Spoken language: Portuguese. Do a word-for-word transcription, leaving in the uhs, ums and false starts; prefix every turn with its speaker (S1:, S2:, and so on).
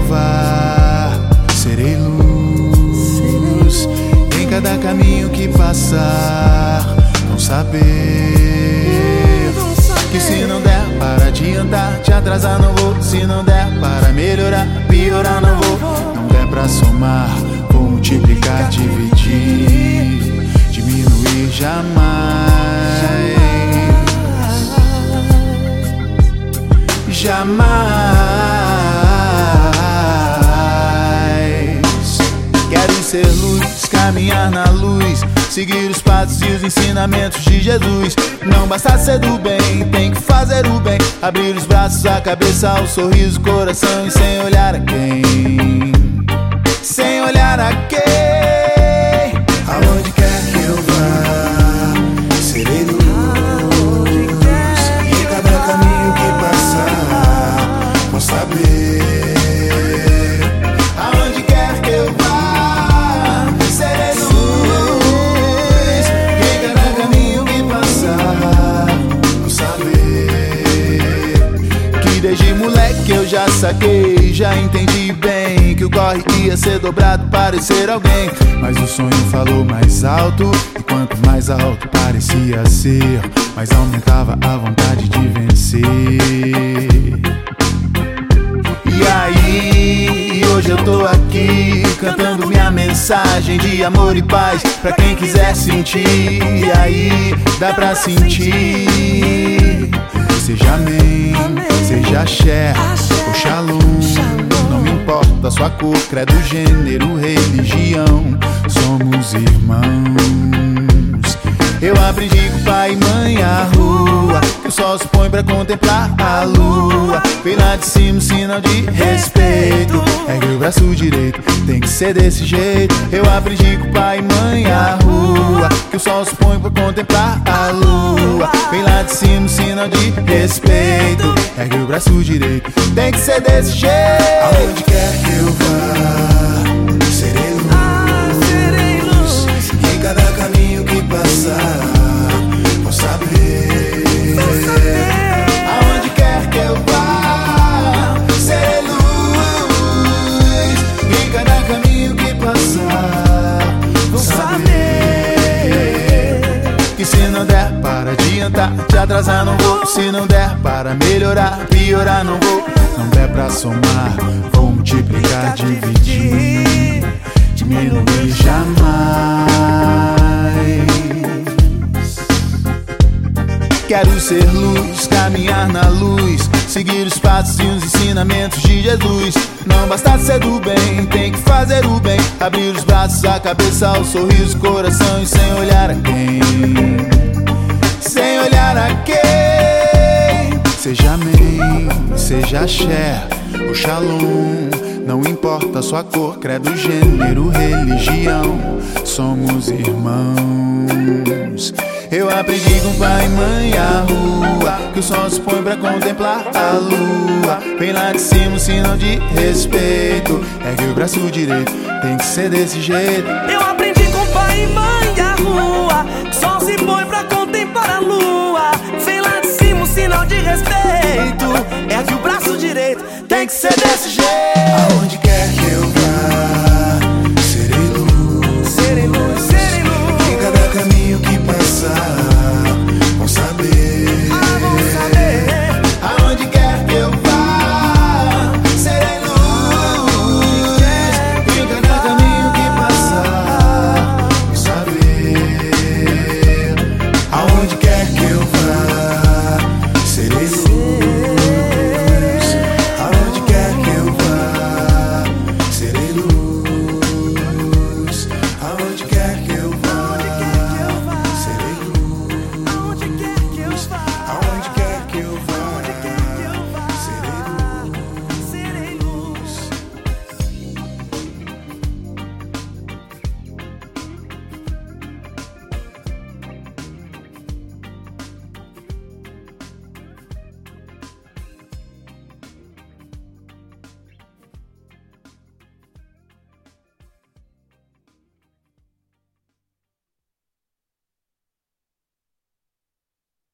S1: vá, serei luz. Em cada caminho que passar, vão saber que se não der para adiantar, te atrasar não vou. Se não der para melhorar, piorar não vou. Não der pra somar, vou multiplicar, dividir, diminuir jamais. Jamais. Quero ser luz, caminhar na luz, seguir os passos e os ensinamentos de Jesus. Não basta ser do bem, tem que fazer o bem. Abrir os braços, a cabeça, o sorriso, o coração. E sem olhar a quem, sem olhar a quem. Aonde quer que eu vá, serei luz. E em cada caminho que passar, vou saber. Aonde quer que eu vá, serei luz. E em cada caminho que passar, vou saber. Que desde moleque eu já saquei, já entendi bem que o corre ia ser dobrado, parecer alguém. Mas o sonho falou mais alto, e quanto mais alto parecia ser, mais aumentava a vontade de vencer. E aí, hoje eu tô aqui, cantando minha mensagem de amor e paz pra quem quiser sentir. E aí, dá pra sentir. Seja amém, seja axé ou shalom, não me importa a sua cor, credo, gênero, religião, somos irmãos. Eu aprendi com pai e mãe a rua, que o sol se põe pra contemplar a lua. Vem lá de cima um sinal de respeito, ergue o braço direito, tem que ser desse jeito. Eu aprendi com pai e mãe a rua, que o sol se põe pra contemplar a lua. Vem lá de cima um sinal de respeito, ergue o braço direito, tem que ser desse jeito. Aonde quer que eu vá, serei luz. E em cada caminho que passar, vou saber. Aonde quer que eu vá, serei luz. E em cada caminho que passar, vou saber. Que se não der para adiantar, te atrasar não vou. Se não der para melhorar, piorar não vou. Não der pra somar, vou multiplicar, dividir, diminuir jamais. Quero ser luz, caminhar na luz, seguir os passos e os ensinamentos de Jesus. Não basta ser do bem, tem que fazer o bem. Abrir os braços, a cabeça, o sorriso, o coração. E sem olhar a quem, sem olhar a quem. Seja amém, seja axé ou shalom, não importa a sua cor, credo, gênero, religião, somos irmãos. Eu aprendi com pai e mãe a rua, que o sol se põe pra contemplar a lua. Vem lá de cima um sinal de respeito, ergue o braço direito, tem que ser desse jeito.
S2: Eu aprendi com pai e mãe a rua, que o sol se põe pra contemplar a lua. Vem lá de cima um sinal de respeito, ergue o braço direito, tem que ser desse jeito.
S1: Aonde quer